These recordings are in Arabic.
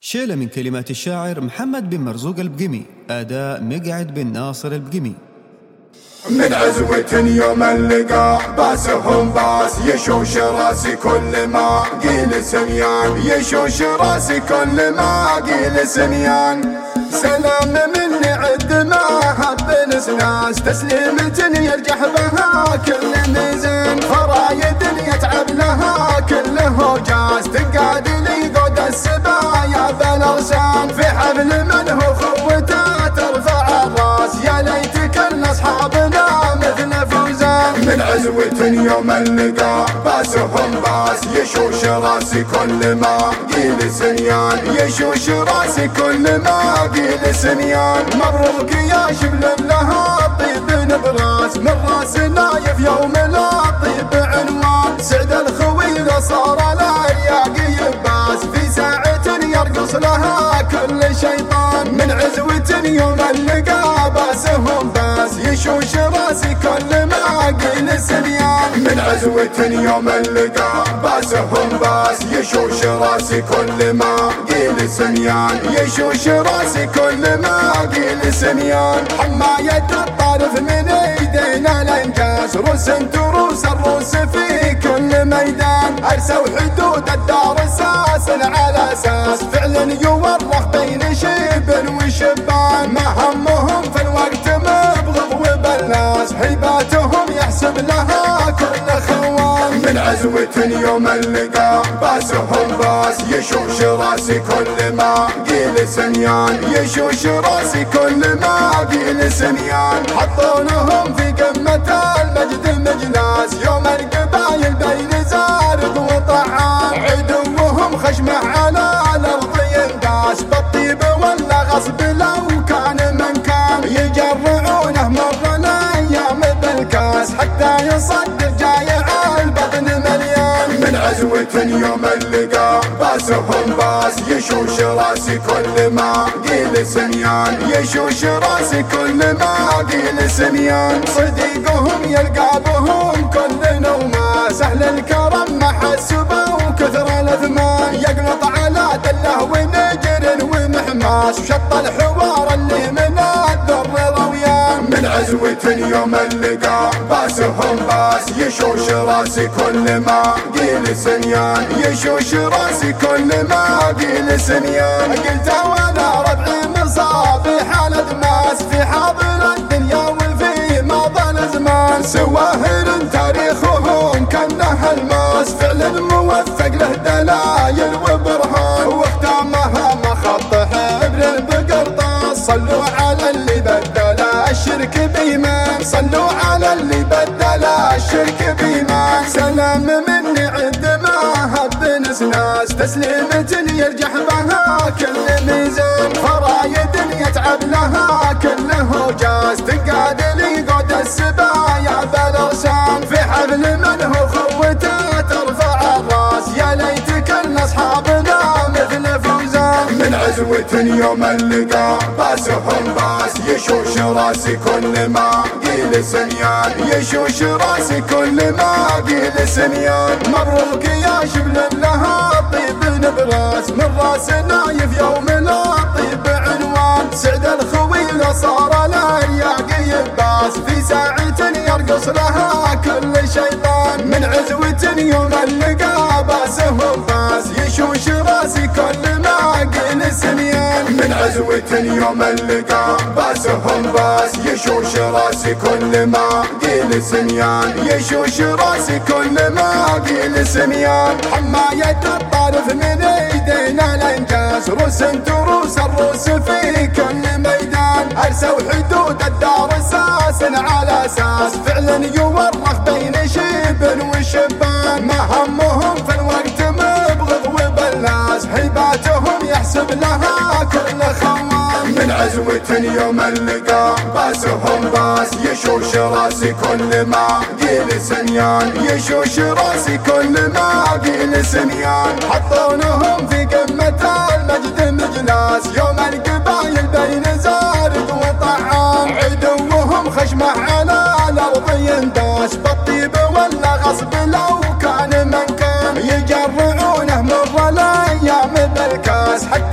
شيلة من كلمات الشاعر محمد بن مرزوق البقمي، أداء مقعد بن ناصر البقمي. من عزوة يوم اللقاء باسهم باس يشوش راسي كل ما قيل سميان، يشوش راسي كل ما قيل سميان. سلام مني عد ما حب ناس تسليمة يرجح بها كل ميزان، فرايد يتعب لها كله جاز تنقاد لي قود السبايا بالأغصان، في حفل من هو خوته ترفع الراس يا ليت كل أصحابنا مثل فوزان. من عزوة يوم اللقاء باسهم باس يشوش راسي كل ما قيل سنيان، يشوش راسي كل ما قيل سنيان. مبروك يا شبل لها طيب نبراس من راس نايف يوم لا طيب عنوان، سعد الخويل صار لا الياقي باس في ساعة يرقص لها كل شيطان. من عزوة يوم اللقاء باسهم باس يشوش راسي كل ما قيل سنيان. من عزوة يوم اللقاء باسهم باس يشوش راسي كل ما قيل سنيان، يشوش راسي كل ما قيل سنيان. حماية الطرف من ايدينا الانجاز، روس تروس الروس في كل ميدان، ارسوا حدود الدار اساس على اساس فعلا يورخ بين شيب وشبان. ما همهم في الوقت مبغض وبلاس، هيباتهم يحسب لها كل خوان. من عزوة يوم اللقاء باسهم باس يشوش راسي كل ما قيل سنيان، يشوش راسي كل ما قيل سنيان. حطونهم في قمة المجد مجلاس يوم القبايل بين زارق وطعان، عدوهم خشمه على الارض ينداس بالطيب ولا غصب لو كان من كان، يجرعونه مر الايام بالكاس حتى يصدق جايع البطن مليان. من عزوة يوم اللقاء باسهم باس يشوش راسي كل ما قيل سنيان، يشوش راسي كل ما قيل سنيان. صديقهم يلقى بهم كل نومه سهل الكرم محسبه وكثر الاثمان، يقلط على دله ونجر ومحماس وشط الحوار اللي من الدر رويان. من عزوة يوم اللقاء باسهم باس يشوش راسي كل ما قيل سنيان، يشوش راسي كل ما قيل سنيان. قلت وانا ربعي مصابيح الادماس في حاضر الدنيا وفي ماضى الازمان، سواهر تاريخهم كانه الماس فعلا موفق له دلايل وبرهان، واختامها مخط حبر بقرطاس. صلوا على اللي بدل الشرك بإيمان، صلوا على اللي بدل الشرك بإيمان. سلام مني عد ما هب ناس تسليمة يرجح بها كل ميزان، فرايد يتعب لها كله جاز تنقاد لي قود السبايا بالأغصان، في حفل من هو خوته ترفع الراس يا ليت كل أصحابنا مثل فوزان. من عزوة يوم اللقاء باسهم باس يشوش راسي كل ما قيل سنيان، يشوش راسي كل ما قيل سنيان. مبروك يا شبل لها طيب نبراس من راس نايف يوم لا طيب عنوان، سعد الخويل صار لا الياقي باس في ساعة يرقص لها كل شيطان. من عزوة يوم اللقاء باسهم باس يشوش راسي كل ما قيل سنيان. من عزوة يوم اللقاء باسهم باس يشوش راسي كل ما قيل سنيان، يشوش راسي كل ما قيل سنيان. حماية الطرف من ايدينا الانجاز، روس تروس الروس في كل ميدان، ارسوا حدود الدار اساس على اساس فعلا يورخ بين شيب وشبان. ما همهم في الوقت مبغض وبلاس، هيباتهم يحسب لها كل خوان. من عزوة يوم اللقاء باسهم باس يشوش راسي كل ما قيل سنيان، يشوش راسي كل ما قيل سنيان. حطونهم في قمة المجد مجلاس يوم القبايل بين زارق وطعان، عدوهم خشمه على الارض ينداس بالطيب ولا غصب لو كان من كان، يجرعونه مر الايام بالكاس حتى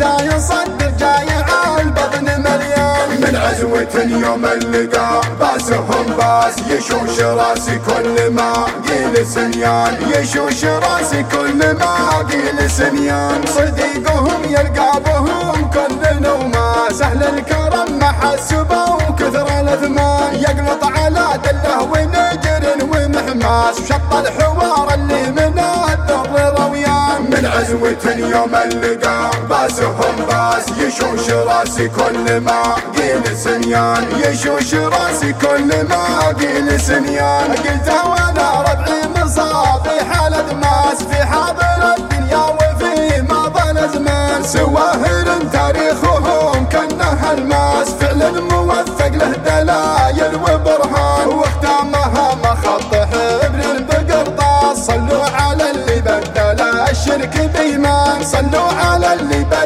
حتى يصدر جايع البطن مليان. من عزوة يوم اللقاء باسهم باس يشوش راسي كل ما قيل سنيان، يشوش راسي كل ما قيل سنيان. صديقهم يلقى بهم كل نوماس، أهل الكرم ما حسبوا كثر الأثمان. يقلط على دله ونجر ومحماس، وشط الحوار اللي من الدر رويان. من عزوة يوم اللقاء باسهم باس يشوش راسي كل ما قيل سنيان، يشوش راسي كل ما قيل سنيان. قلتها وانا ربعي مصابي حالة ماس، في حاضر الدنيا وفي ماضى الازمان. سواهر تاريخهم كانها الماس، فعل موثق له دلايل وبرهان. واختامها مخط حبر بقرطاس، صلوا على اللي بدل الشرك بإيمان، صلوا على اللي بدل